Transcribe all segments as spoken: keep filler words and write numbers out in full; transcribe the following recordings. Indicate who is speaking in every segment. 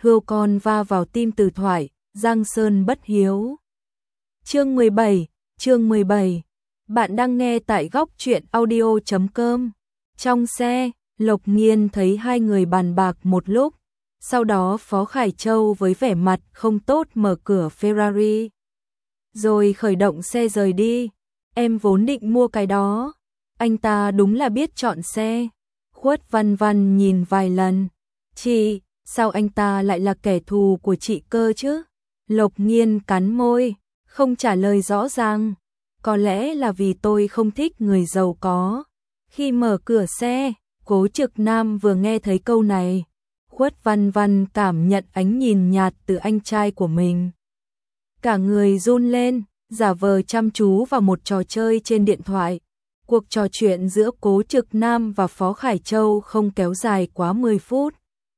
Speaker 1: hươu con va vào tim từ thoại, Giang Sơn bất hiếu. Chương mười bảy, chương mười bảy. Bạn đang nghe tại góc truyện audio chấm com. Trong xe, Lộc Nghiên thấy hai người bàn bạc một lúc, sau đó Phó Khải Châu với vẻ mặt không tốt mở cửa Ferrari, rồi khởi động xe rời đi. Em vốn định mua cái đó. Anh ta đúng là biết chọn xe. Khuất Văn Văn nhìn vài lần. Chị, sao anh ta lại là kẻ thù của chị cơ chứ? Lộc Nghiên cắn môi, không trả lời rõ ràng. Có lẽ là vì tôi không thích người giàu có. Khi mở cửa xe, Cố Trực Nam vừa nghe thấy câu này. Khuất Văn Văn cảm nhận ánh nhìn nhạt từ anh trai của mình. Cả người run lên, giả vờ chăm chú vào một trò chơi trên điện thoại. Cuộc trò chuyện giữa Cố Trực Nam và Phó Khải Châu không kéo dài quá mười phút.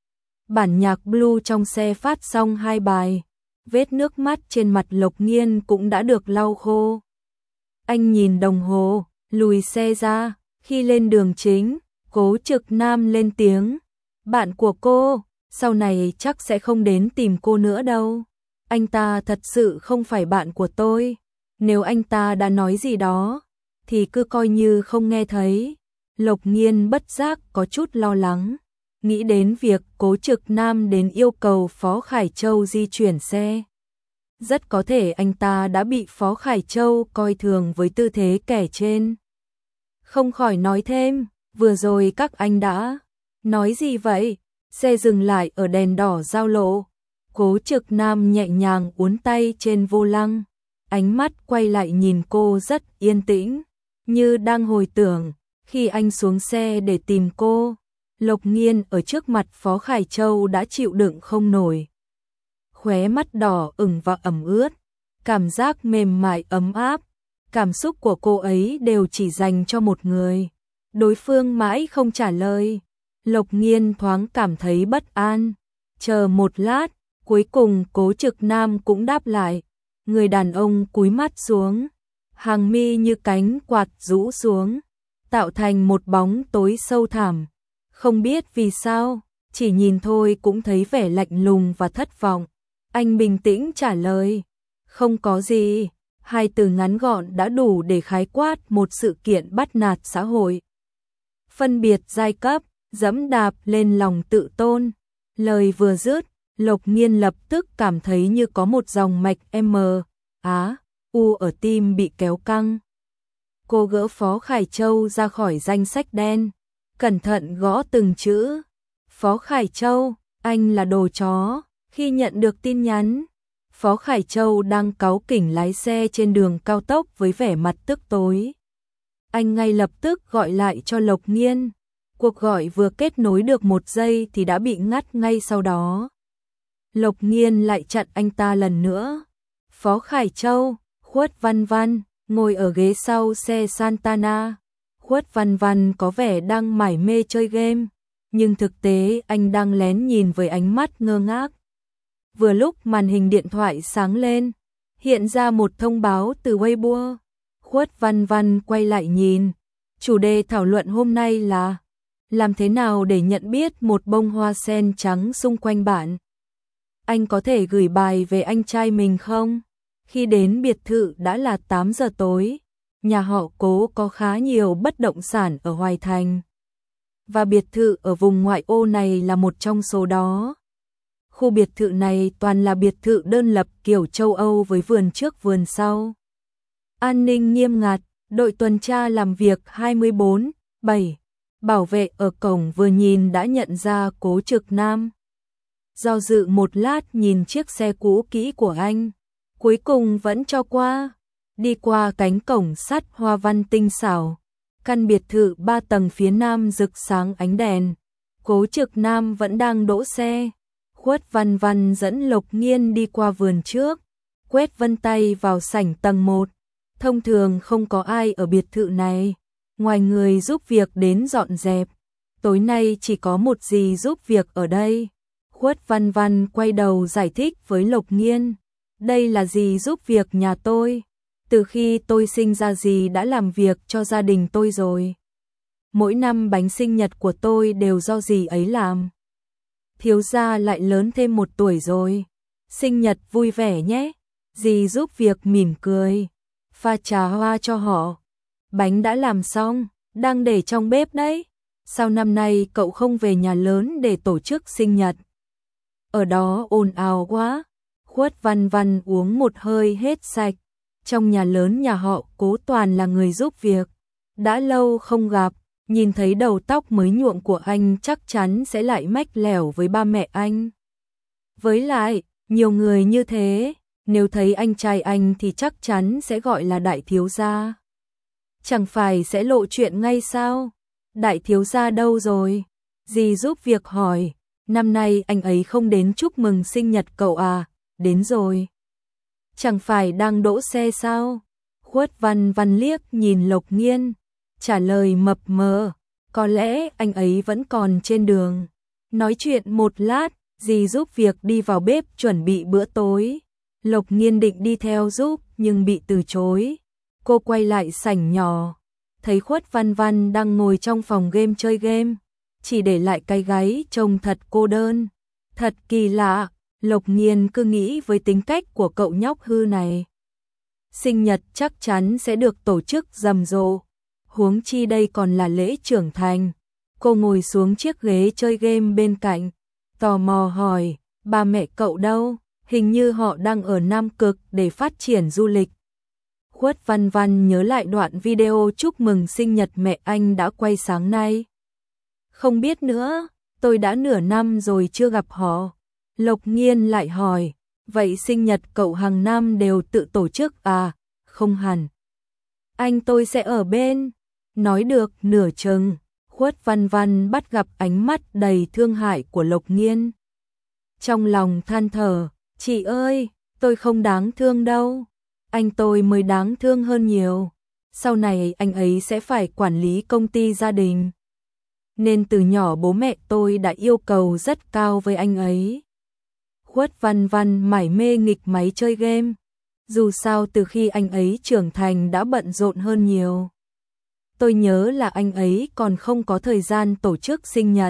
Speaker 1: Bản nhạc blue trong xe phát xong hai bài. Vết nước mắt trên mặt Lộc Nghiên cũng đã được lau khô. Anh nhìn đồng hồ, lùi xe ra. Khi lên đường chính, Cố Trực Nam lên tiếng. Bạn của cô, sau này chắc sẽ không đến tìm cô nữa đâu. Anh ta thật sự không phải bạn của tôi. Nếu anh ta đã nói gì đó, thì cứ coi như không nghe thấy. Lộc Nghiên bất giác có chút lo lắng, nghĩ đến việc Cố Trực Nam đến yêu cầu Phó Khải Châu di chuyển xe. Rất có thể anh ta đã bị Phó Khải Châu coi thường với tư thế kẻ trên. Không khỏi nói thêm, vừa rồi các anh đã nói gì vậy? Xe dừng lại ở đèn đỏ giao lộ. Cố Trực Nam nhẹ nhàng uốn tay trên vô lăng, ánh mắt quay lại nhìn cô rất yên tĩnh, như đang hồi tưởng khi anh xuống xe để tìm cô. Lộc Nghiên ở trước mặt Phó Khải Châu đã chịu đựng không nổi. Khóe mắt đỏ ửng và ẩm ướt, cảm giác mềm mại ấm áp, cảm xúc của cô ấy đều chỉ dành cho một người. Đối phương mãi không trả lời. Lộc Nghiên thoáng cảm thấy bất an. Chờ một lát, cuối cùng Cố Trực Nam cũng đáp lại. Người đàn ông cúi mắt xuống, hàng mi như cánh quạt rũ xuống, tạo thành một bóng tối sâu thẳm. Không biết vì sao, chỉ nhìn thôi cũng thấy vẻ lạnh lùng và thất vọng. Anh bình tĩnh trả lời, không có gì. Hai từ ngắn gọn đã đủ để khái quát một sự kiện bắt nạt xã hội. Phân biệt giai cấp, dẫm đạp lên lòng tự tôn. Lời vừa dứt, Lộc Nghiên lập tức cảm thấy như có một dòng mạch M, Á, U ở tim bị kéo căng. Cô gỡ Phó Khải Châu ra khỏi danh sách đen, cẩn thận gõ từng chữ. Phó Khải Châu, anh là đồ chó. Khi nhận được tin nhắn, Phó Khải Châu đang cáu kỉnh lái xe trên đường cao tốc với vẻ mặt tức tối. Anh ngay lập tức gọi lại cho Lộc Nghiên. Cuộc gọi vừa kết nối được một giây thì đã bị ngắt ngay sau đó. Lộc Nghiên lại chặn anh ta lần nữa. Phó Khải Châu, Khuất Văn Văn, ngồi ở ghế sau xe Santana. Khuất Văn Văn có vẻ đang mải mê chơi game, nhưng thực tế anh đang lén nhìn với ánh mắt ngơ ngác. Vừa lúc màn hình điện thoại sáng lên, hiện ra một thông báo từ Weibo. Khuất Văn Văn quay lại nhìn. Chủ đề thảo luận hôm nay là làm thế nào để nhận biết một bông hoa sen trắng xung quanh bạn. Anh có thể gửi bài về anh trai mình không? Khi đến biệt thự đã là tám giờ tối. Nhà họ Cố có khá nhiều bất động sản ở Hoài Thành, và biệt thự ở vùng ngoại ô này là một trong số đó. Khu biệt thự này toàn là biệt thự đơn lập kiểu châu Âu với vườn trước vườn sau. An ninh nghiêm ngặt, đội tuần tra làm việc hai mươi bốn bảy. Bảo vệ ở cổng vừa nhìn đã nhận ra Cố Trực Nam. Do dự một lát nhìn chiếc xe cũ kỹ của anh, cuối cùng vẫn cho qua. Đi qua cánh cổng sắt hoa văn tinh xảo, căn biệt thự ba tầng phía nam rực sáng ánh đèn. Cố Trực Nam vẫn đang đỗ xe. Khuất Văn Văn dẫn Lộc Nghiên đi qua vườn trước, quét vân tay vào sảnh tầng một. Thông thường không có ai ở biệt thự này, ngoài người giúp việc đến dọn dẹp. Tối nay chỉ có một dì giúp việc ở đây. Khuất Văn Văn quay đầu giải thích với Lộc Nghiên. Đây là dì giúp việc nhà tôi. Từ khi tôi sinh ra dì đã làm việc cho gia đình tôi rồi. Mỗi năm bánh sinh nhật của tôi đều do dì ấy làm. thiếu gia lại lớn thêm một tuổi rồi. Sinh nhật vui vẻ nhé. Dì giúp việc mỉm cười. Pha trà hoa cho họ. Bánh đã làm xong, đang để trong bếp đấy. Sao năm nay cậu không về nhà lớn để tổ chức sinh nhật? Ở đó ồn ào quá. Khuất Văn Văn uống một hơi hết sạch. Trong nhà lớn nhà họ Cố toàn là người giúp việc. Đã lâu không gặp, nhìn thấy đầu tóc mới nhuộm của anh chắc chắn sẽ lại mách lẻo với ba mẹ anh. Với lại, nhiều người như thế, nếu thấy anh trai anh thì chắc chắn sẽ gọi là đại thiếu gia. Chẳng phải sẽ lộ chuyện ngay sao? Đại thiếu gia đâu rồi? Dì giúp việc hỏi, năm nay anh ấy không đến chúc mừng sinh nhật cậu à? Đến rồi. Chẳng phải đang đỗ xe sao? Khuất Văn Văn liếc nhìn Lộc Nghiên, trả lời mập mờ, có lẽ anh ấy vẫn còn trên đường. Nói chuyện một lát, dì giúp việc đi vào bếp chuẩn bị bữa tối. Lộc Nghiên định đi theo giúp nhưng bị từ chối. Cô quay lại sảnh nhỏ, thấy Khuất Văn Văn đang ngồi trong phòng game chơi game, chỉ để lại cái gáy trông thật cô đơn. Thật kỳ lạ, Lộc Nghiên cứ nghĩ với tính cách của cậu nhóc hư này, sinh nhật chắc chắn sẽ được tổ chức rầm rộ, huống chi đây còn là lễ trưởng thành. Cô ngồi xuống chiếc ghế chơi game bên cạnh, tò mò hỏi, ba mẹ cậu đâu? Hình như họ đang ở Nam Cực để phát triển du lịch. Khuất Văn Văn nhớ lại đoạn video chúc mừng sinh nhật mẹ anh đã quay sáng nay. Không biết nữa, tôi đã nửa năm rồi chưa gặp họ. Lộc Nghiên lại hỏi, vậy sinh nhật cậu hàng năm đều tự tổ chức à? Không hẳn. Anh tôi sẽ ở bên. Nói được nửa chừng, Khuất Văn Văn bắt gặp ánh mắt đầy thương hại của Lộc Nghiên. Trong lòng than thở, chị ơi, tôi không đáng thương đâu. Anh tôi mới đáng thương hơn nhiều. Sau này anh ấy sẽ phải quản lý công ty gia đình. Nên từ nhỏ bố mẹ tôi đã yêu cầu rất cao với anh ấy. Khuất Văn Văn mải mê nghịch máy chơi game. Dù sao từ khi anh ấy trưởng thành đã bận rộn hơn nhiều. Tôi nhớ là anh ấy còn không có thời gian tổ chức sinh nhật.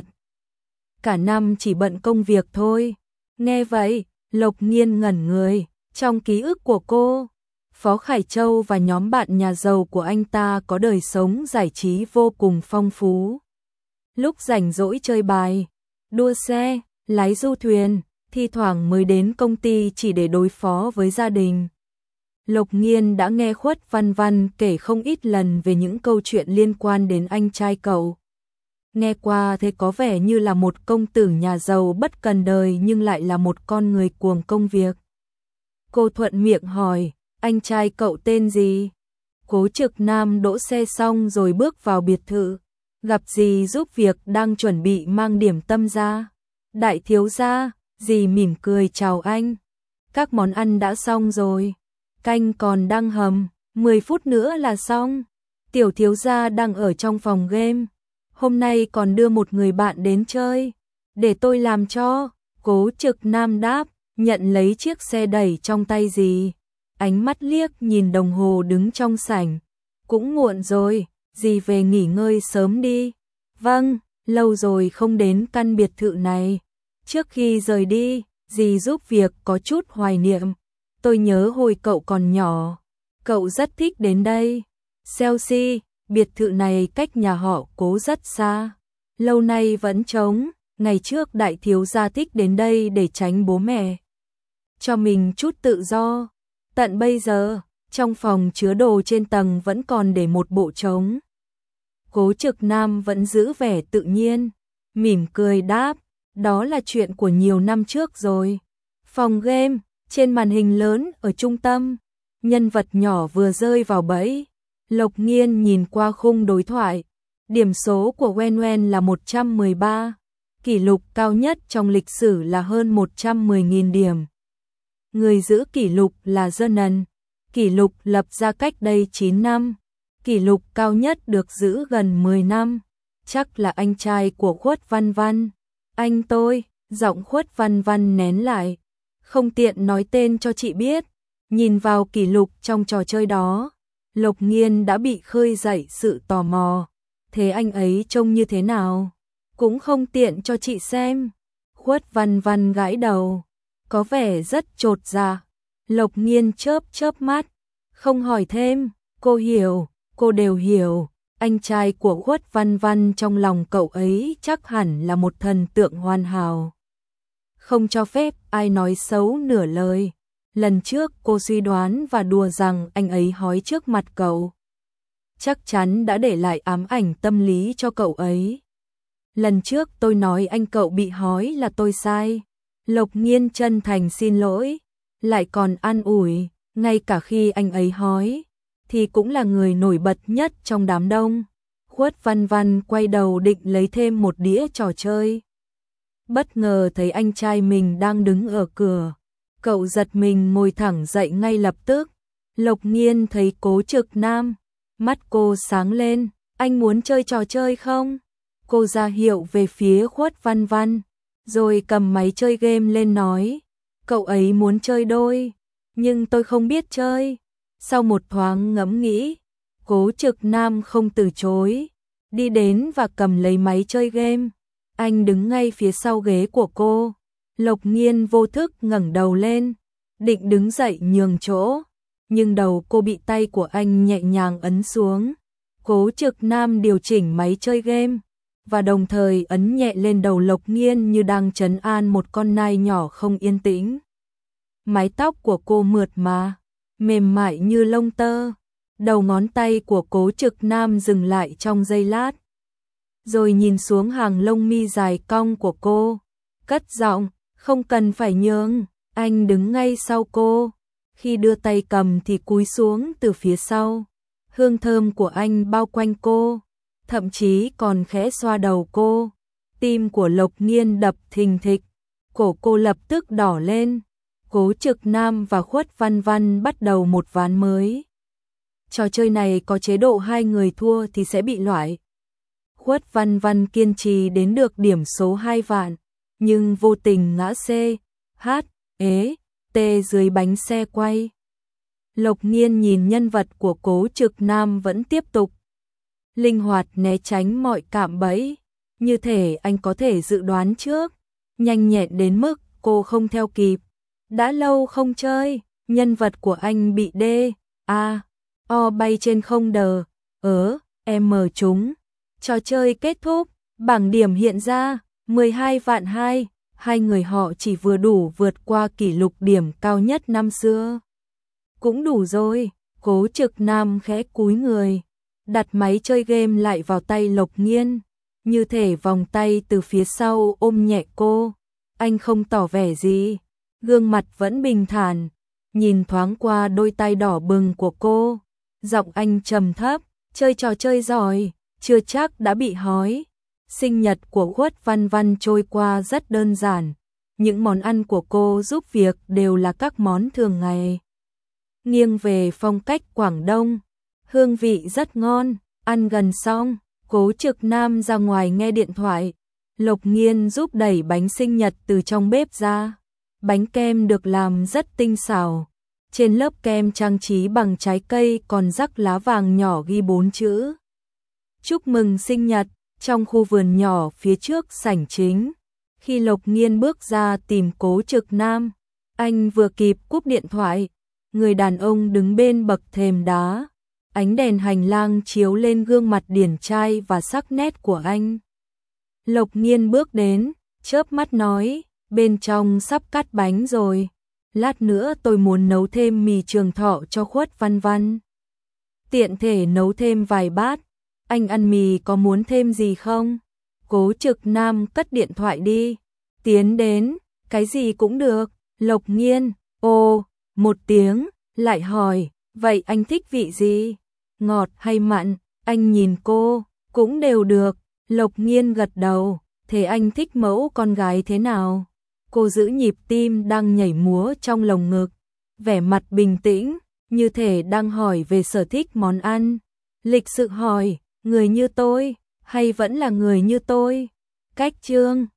Speaker 1: Cả năm chỉ bận công việc thôi. Nghe vậy, Lộc Nghiên ngẩn người. Trong ký ức của cô, Phó Khải Châu và nhóm bạn nhà giàu của anh ta có đời sống giải trí vô cùng phong phú. Lúc rảnh rỗi chơi bài, đua xe, lái du thuyền, thi thoảng mới đến công ty chỉ để đối phó với gia đình. Lộc Nghiên đã nghe Khuất Văn Văn kể không ít lần về những câu chuyện liên quan đến anh trai cậu. Nghe qua thế có vẻ như là một công tử nhà giàu bất cần đời nhưng lại là một con người cuồng công việc. Cô thuận miệng hỏi, anh trai cậu tên gì? Cố Trực Nam đỗ xe xong rồi bước vào biệt thự, gặp dì giúp việc đang chuẩn bị mang điểm tâm ra. Đại thiếu gia, dì mỉm cười chào anh. Các món ăn đã xong rồi, canh còn đang hầm, mười phút nữa là xong. Tiểu thiếu gia đang ở trong phòng game, hôm nay còn đưa một người bạn đến chơi. Để tôi làm cho. Cố Trực Nam đáp, nhận lấy chiếc xe đẩy trong tay dì. Ánh mắt liếc nhìn đồng hồ đứng trong sảnh. Cũng muộn rồi, dì về nghỉ ngơi sớm đi. Vâng, lâu rồi không đến căn biệt thự này. Trước khi rời đi, dì giúp việc có chút hoài niệm. Tôi nhớ hồi cậu còn nhỏ, cậu rất thích đến đây. Chelsea, biệt thự này cách nhà họ Cố rất xa, lâu nay vẫn trống. Ngày trước đại thiếu gia thích đến đây để tránh bố mẹ, cho mình chút tự do. Tận bây giờ, trong phòng chứa đồ trên tầng vẫn còn để một bộ trống. Cố Trực Nam vẫn giữ vẻ tự nhiên, mỉm cười đáp, đó là chuyện của nhiều năm trước rồi. Phòng game, trên màn hình lớn ở trung tâm, nhân vật nhỏ vừa rơi vào bẫy. Lộc Nghiên nhìn qua khung đối thoại, điểm số của Wen Wen là một trăm mười ba, kỷ lục cao nhất trong lịch sử là hơn một trăm mười nghìn điểm. Người giữ kỷ lục là Zenon, kỷ lục lập ra cách đây chín năm, kỷ lục cao nhất được giữ gần mười năm, chắc là anh trai của Khuất Văn Văn. Anh tôi, giọng Khuất Văn Văn nén lại, không tiện nói tên cho chị biết. Nhìn vào kỷ lục trong trò chơi đó, Lộc Nghiên đã bị khơi dậy sự tò mò. Thế anh ấy trông như thế nào? Cũng không tiện cho chị xem. Khuất Văn Văn gãi đầu, có vẻ rất chột dạ. Lộc Nghiên chớp chớp mắt, không hỏi thêm, cô hiểu, cô đều hiểu. Anh trai của Khuất Văn Văn trong lòng cậu ấy chắc hẳn là một thần tượng hoàn hảo. Không cho phép ai nói xấu nửa lời. Lần trước cô suy đoán và đùa rằng anh ấy hói trước mặt cậu. Chắc chắn đã để lại ám ảnh tâm lý cho cậu ấy. Lần trước tôi nói anh cậu bị hói là tôi sai. Lộc Nghiên chân thành xin lỗi, lại còn an ủi, ngay cả khi anh ấy hói, thì cũng là người nổi bật nhất trong đám đông. Khuất Văn Văn quay đầu định lấy thêm một đĩa trò chơi. Bất ngờ thấy anh trai mình đang đứng ở cửa. Cậu giật mình ngồi thẳng dậy ngay lập tức. Lộc Nghiên thấy Cố Trực Nam, mắt cô sáng lên, anh muốn chơi trò chơi không? Cô ra hiệu về phía Khuất Văn Văn, rồi cầm máy chơi game lên nói, cậu ấy muốn chơi đôi, nhưng tôi không biết chơi. Sau một thoáng ngẫm nghĩ, Cố Trực Nam không từ chối, đi đến và cầm lấy máy chơi game. Anh đứng ngay phía sau ghế của cô. Lộc Nghiên vô thức ngẩng đầu lên, định đứng dậy nhường chỗ, nhưng đầu cô bị tay của anh nhẹ nhàng ấn xuống. Cố Trực Nam điều chỉnh máy chơi game, và đồng thời ấn nhẹ lên đầu Lộc Nghiên như đang trấn an một con nai nhỏ không yên tĩnh. Mái tóc của cô mượt mà, mềm mại như lông tơ. Đầu ngón tay của Cố Trực Nam dừng lại trong giây lát, rồi nhìn xuống hàng lông mi dài cong của cô, cất giọng, không cần phải nhường. Anh đứng ngay sau cô, khi đưa tay cầm thì cúi xuống từ phía sau. Hương thơm của anh bao quanh cô, thậm chí còn khẽ xoa đầu cô. Tim của Lộc Nghiên đập thình thịch, cổ cô lập tức đỏ lên. Cố Trực Nam và Khuất Văn Văn bắt đầu một ván mới. Trò chơi này có chế độ hai người thua thì sẽ bị loại. Khuất Văn Văn kiên trì đến được điểm số hai vạn, nhưng vô tình ngã C, H, ế, T dưới bánh xe quay. Lộc Nghiên nhìn nhân vật của Cố Trực Nam vẫn tiếp tục linh hoạt né tránh mọi cạm bẫy, như thể anh có thể dự đoán trước, nhanh nhẹn đến mức cô không theo kịp. Đã lâu không chơi, nhân vật của anh bị D, A, O bay trên không đờ, ớ, M trúng. Trò chơi kết thúc, bảng điểm hiện ra, mười hai vạn hai, hai người họ chỉ vừa đủ vượt qua kỷ lục điểm cao nhất năm xưa. Cũng đủ rồi. Cố Trực Nam khẽ cúi người, đặt máy chơi game lại vào tay Lộc Nghiên, như thể vòng tay từ phía sau ôm nhẹ cô. Anh không tỏ vẻ gì, gương mặt vẫn bình thản, nhìn thoáng qua đôi tay đỏ bừng của cô, giọng anh trầm thấp, chơi trò chơi giỏi, chưa chắc đã bị hói. Sinh nhật của Khuất Văn Văn trôi qua rất đơn giản, những món ăn của cô giúp việc đều là các món thường ngày, nghiêng về phong cách Quảng Đông, hương vị rất ngon. Ăn gần xong, Cố Trực Nam ra ngoài nghe điện thoại. Lộc Nghiên giúp đẩy bánh sinh nhật từ trong bếp ra. Bánh kem được làm rất tinh xảo, trên lớp kem trang trí bằng trái cây còn rắc lá vàng nhỏ ghi bốn chữ chúc mừng sinh nhật. Trong khu vườn nhỏ phía trước sảnh chính, khi Lộc Nghiên bước ra tìm Cố Trực Nam, anh vừa kịp cúp điện thoại. Người đàn ông đứng bên bậc thềm đá, ánh đèn hành lang chiếu lên gương mặt điển trai và sắc nét của anh. Lộc Nghiên bước đến, chớp mắt nói, bên trong sắp cắt bánh rồi, lát nữa tôi muốn nấu thêm mì Trường Thọ cho Khuất Văn Văn. Tiện thể nấu thêm vài bát. Anh ăn mì có muốn thêm gì không? Cố Trực Nam cất điện thoại đi, tiến đến, cái gì cũng được. Lộc Nghiên, ồ, một tiếng, lại hỏi, vậy anh thích vị gì? Ngọt hay mặn? Anh nhìn cô, cũng đều được. Lộc Nghiên gật đầu, thế anh thích mẫu con gái thế nào? Cô giữ nhịp tim đang nhảy múa trong lồng ngực, vẻ mặt bình tĩnh, như thể đang hỏi về sở thích món ăn. Lịch sự hỏi, người như tôi, hay vẫn là người như tôi? Cách chương